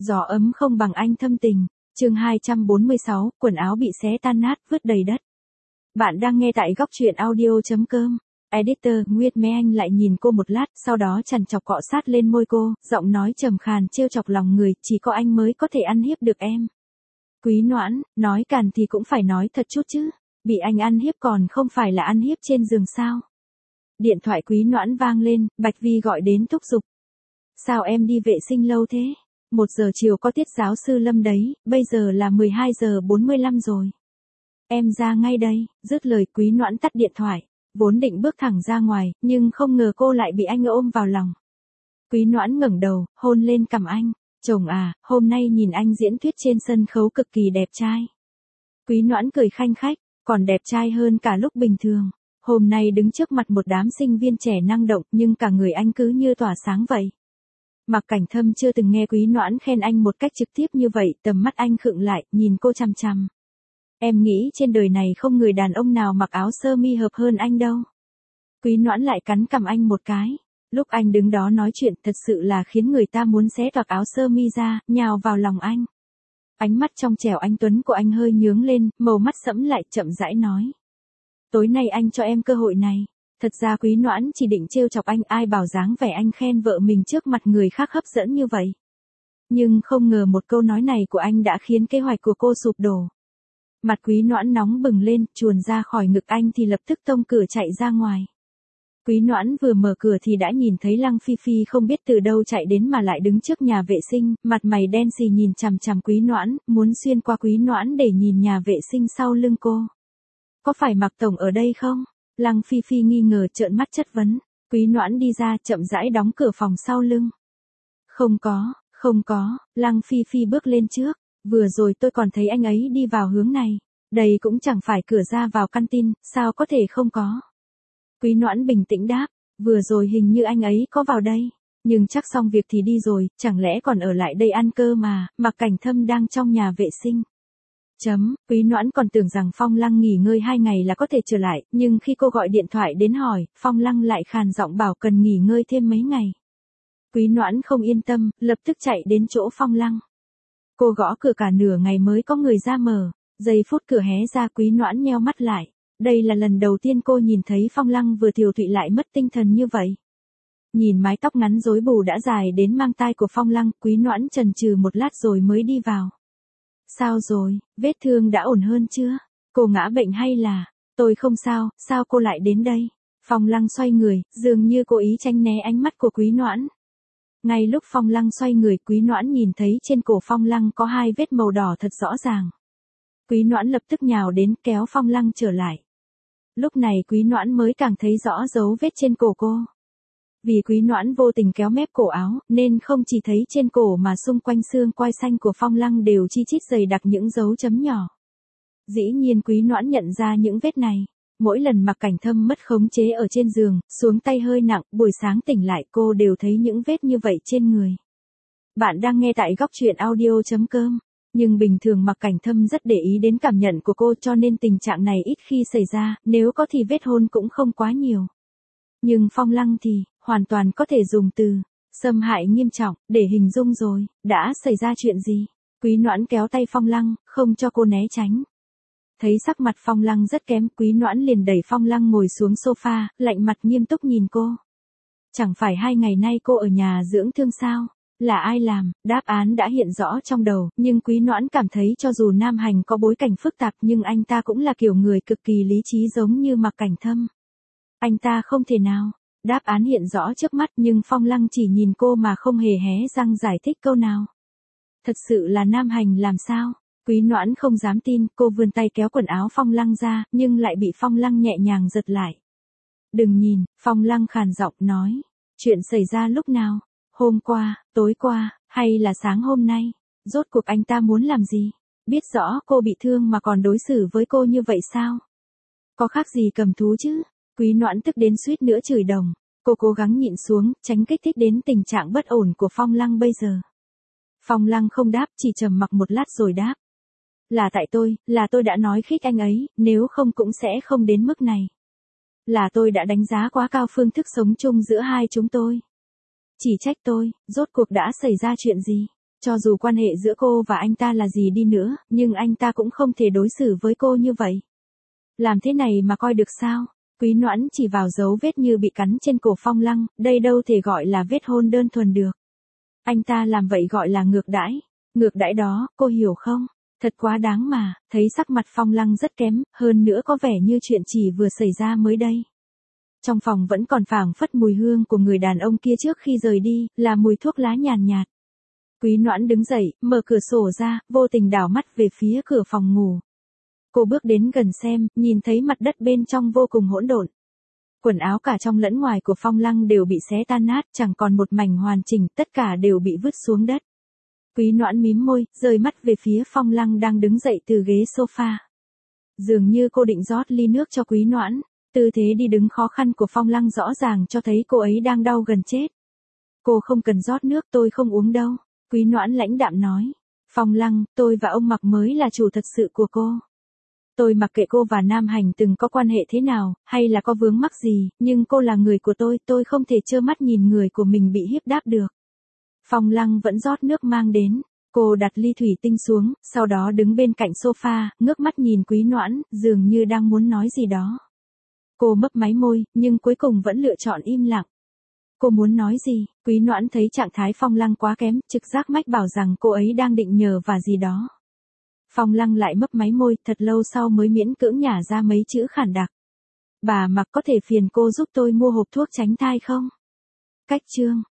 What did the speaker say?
Gió ấm không bằng anh thâm tình. Chương 246, quần áo bị xé tan nát, vứt đầy đất. Bạn đang nghe tại góc truyện audio.com. Editor, Nguyệt Mê Anh lại nhìn cô một lát, sau đó chằn chọc cọ sát lên môi cô, giọng nói trầm khàn trêu chọc lòng người, chỉ có anh mới có thể ăn hiếp được em. Quý Noãn, nói càn thì cũng phải nói thật chút chứ, bị anh ăn hiếp còn không phải là ăn hiếp trên giường sao. Điện thoại Quý Noãn vang lên, Bạch Vi gọi đến thúc giục. Sao em đi vệ sinh lâu thế? 1 giờ chiều có tiết giáo sư Lâm đấy, bây giờ là 12 giờ 45 rồi. Em ra ngay đây, dứt lời Quý Noãn tắt điện thoại, vốn định bước thẳng ra ngoài, nhưng không ngờ cô lại bị anh ôm vào lòng. Quý Noãn ngẩng đầu, hôn lên cằm anh, chồng à, hôm nay nhìn anh diễn thuyết trên sân khấu cực kỳ đẹp trai. Quý Noãn cười khanh khách, còn đẹp trai hơn cả lúc bình thường. Hôm nay đứng trước mặt một đám sinh viên trẻ năng động nhưng cả người anh cứ như tỏa sáng vậy. Mạc Cảnh Thâm chưa từng nghe Quý Noãn khen anh một cách trực tiếp như vậy, tầm mắt anh khựng lại, nhìn cô chằm chằm. Em nghĩ trên đời này không người đàn ông nào mặc áo sơ mi hợp hơn anh đâu. Quý Noãn lại cắn cằm anh một cái. Lúc anh đứng đó nói chuyện thật sự là khiến người ta muốn xé toạc áo sơ mi ra, nhào vào lòng anh. Ánh mắt trong trẻo anh tuấn của anh hơi nhướng lên, màu mắt sẫm lại chậm rãi nói. Tối nay anh cho em cơ hội này. Thật ra Quý Noãn chỉ định trêu chọc anh, ai bảo dáng vẻ anh khen vợ mình trước mặt người khác hấp dẫn như vậy. Nhưng không ngờ một câu nói này của anh đã khiến kế hoạch của cô sụp đổ. Mặt Quý Noãn nóng bừng lên, chuồn ra khỏi ngực anh thì lập tức tông cửa chạy ra ngoài. Quý Noãn vừa mở cửa thì đã nhìn thấy Lăng Phi Phi không biết từ đâu chạy đến mà lại đứng trước nhà vệ sinh, mặt mày đen xì nhìn chằm chằm Quý Noãn, muốn xuyên qua Quý Noãn để nhìn nhà vệ sinh sau lưng cô. Có phải Mạc Tổng ở đây không? Lăng Phi Phi nghi ngờ trợn mắt chất vấn. Quý Noãn đi ra chậm rãi đóng cửa phòng sau lưng. Không có, Lăng Phi Phi bước lên trước. Vừa rồi tôi còn thấy anh ấy đi vào hướng này. Đây cũng chẳng phải cửa ra vào căn tin, sao có thể không có. Quý Noãn bình tĩnh đáp, vừa rồi hình như anh ấy có vào đây. Nhưng chắc xong việc thì đi rồi, chẳng lẽ còn ở lại đây ăn cơ mà, Mạc Cảnh Thâm đang trong nhà vệ sinh. Quý Noãn còn tưởng rằng Phong Lăng nghỉ ngơi 2 ngày là có thể trở lại, nhưng khi cô gọi điện thoại đến hỏi, Phong Lăng lại khàn giọng bảo cần nghỉ ngơi thêm mấy ngày. Quý Noãn không yên tâm, lập tức chạy đến chỗ Phong Lăng. Cô gõ cửa cả nửa ngày mới có người ra mở, giây phút cửa hé ra Quý Noãn nheo mắt lại. Đây là lần đầu tiên cô nhìn thấy Phong Lăng vừa tiều tụy lại mất tinh thần như vậy. Nhìn mái tóc ngắn rối bù đã dài đến mang tai của Phong Lăng, Quý Noãn chần chừ một lát rồi mới đi vào. Sao rồi, vết thương đã ổn hơn chưa? Cô ngã bệnh hay là? Tôi không sao, sao cô lại đến đây? Phong Lăng xoay người, dường như cố ý tránh né ánh mắt của Quý Noãn. Ngay lúc Phong Lăng xoay người, Quý Noãn nhìn thấy trên cổ Phong Lăng có 2 vết màu đỏ thật rõ ràng. Quý Noãn lập tức nhào đến kéo Phong Lăng trở lại. Lúc này Quý Noãn mới càng thấy rõ dấu vết trên cổ cô. Vì Quý Noãn vô tình kéo mép cổ áo, nên không chỉ thấy trên cổ mà xung quanh xương quai xanh của Phong Lăng đều chi chít dày đặc những dấu chấm nhỏ. Dĩ nhiên Quý Noãn nhận ra những vết này. Mỗi lần Mạc Cảnh Thâm mất khống chế ở trên giường, xuống tay hơi nặng, buổi sáng tỉnh lại cô đều thấy những vết như vậy trên người. Bạn đang nghe tại góc truyện audio.com. Nhưng bình thường Mạc Cảnh Thâm rất để ý đến cảm nhận của cô cho nên tình trạng này ít khi xảy ra, nếu có thì vết hôn cũng không quá nhiều. Nhưng Phong Lăng thì, hoàn toàn có thể dùng từ, xâm hại nghiêm trọng, để hình dung rồi, đã xảy ra chuyện gì? Quý Noãn kéo tay Phong Lăng, không cho cô né tránh. Thấy sắc mặt Phong Lăng rất kém, Quý Noãn liền đẩy Phong Lăng ngồi xuống sofa, lạnh mặt nghiêm túc nhìn cô. Chẳng phải 2 ngày nay cô ở nhà dưỡng thương sao? Là ai làm? Đáp án đã hiện rõ trong đầu, nhưng Quý Noãn cảm thấy cho dù Nam Hành có bối cảnh phức tạp nhưng anh ta cũng là kiểu người cực kỳ lý trí giống như Mạc Cảnh Thâm. Anh ta không thể nào. Đáp án hiện rõ trước mắt nhưng Phong Lăng chỉ nhìn cô mà không hề hé răng giải thích câu nào. Thật sự là Nam Hành làm sao? Quý Noãn không dám tin, cô vươn tay kéo quần áo Phong Lăng ra, nhưng lại bị Phong Lăng nhẹ nhàng giật lại. Đừng nhìn, Phong Lăng khàn giọng nói. Chuyện xảy ra lúc nào? Hôm qua, tối qua, hay là sáng hôm nay? Rốt cuộc anh ta muốn làm gì? Biết rõ cô bị thương mà còn đối xử với cô như vậy sao? Có khác gì cầm thú chứ? Quý Noãn tức đến suýt nữa chửi đồng. Cô cố gắng nhịn xuống, tránh kích thích đến tình trạng bất ổn của Phong Lăng bây giờ. Phong Lăng không đáp, chỉ trầm mặc một lát rồi đáp. Là tôi đã nói khích anh ấy, nếu không cũng sẽ không đến mức này. Là tôi đã đánh giá quá cao phương thức sống chung giữa hai chúng tôi. Chỉ trách tôi, rốt cuộc đã xảy ra chuyện gì? Cho dù quan hệ giữa cô và anh ta là gì đi nữa, nhưng anh ta cũng không thể đối xử với cô như vậy. Làm thế này mà coi được sao? Quý Noãn chỉ vào dấu vết như bị cắn trên cổ Phong Lăng, đây đâu thể gọi là vết hôn đơn thuần được. Anh ta làm vậy gọi là ngược đãi. Ngược đãi đó, cô hiểu không? Thật quá đáng mà, thấy sắc mặt Phong Lăng rất kém, hơn nữa có vẻ như chuyện chỉ vừa xảy ra mới đây. Trong phòng vẫn còn phảng phất mùi hương của người đàn ông kia trước khi rời đi, là mùi thuốc lá nhàn nhạt. Quý Noãn đứng dậy, mở cửa sổ ra, vô tình đảo mắt về phía cửa phòng ngủ. Cô bước đến gần xem, nhìn thấy mặt đất bên trong vô cùng hỗn độn. Quần áo cả trong lẫn ngoài của Phong Lăng đều bị xé tan nát, chẳng còn một mảnh hoàn chỉnh, tất cả đều bị vứt xuống đất. Quý Noãn mím môi, rời mắt về phía Phong Lăng đang đứng dậy từ ghế sofa. Dường như cô định rót ly nước cho Quý Noãn, tư thế đi đứng khó khăn của Phong Lăng rõ ràng cho thấy cô ấy đang đau gần chết. Cô không cần rót nước, tôi không uống đâu, Quý Noãn lãnh đạm nói. Phong Lăng, tôi và ông Mặc mới là chủ thật sự của cô. Tôi mặc kệ cô và Nam Hành từng có quan hệ thế nào, hay là có vướng mắc gì, nhưng cô là người của tôi không thể trơ mắt nhìn người của mình bị hiếp đáp được. Phong Lăng vẫn rót nước mang đến, cô đặt ly thủy tinh xuống, sau đó đứng bên cạnh sofa, ngước mắt nhìn Quý Noãn, dường như đang muốn nói gì đó. Cô mấp máy môi, nhưng cuối cùng vẫn lựa chọn im lặng. Cô muốn nói gì? Quý Noãn thấy trạng thái Phong Lăng quá kém, trực giác mách bảo rằng cô ấy đang định nhờ và gì đó. Phong Lăng lại mấp máy môi, thật lâu sau mới miễn cưỡng nhả ra mấy chữ khản đặc. Bà Mặc có thể phiền cô giúp tôi mua hộp thuốc tránh thai không? Cách chương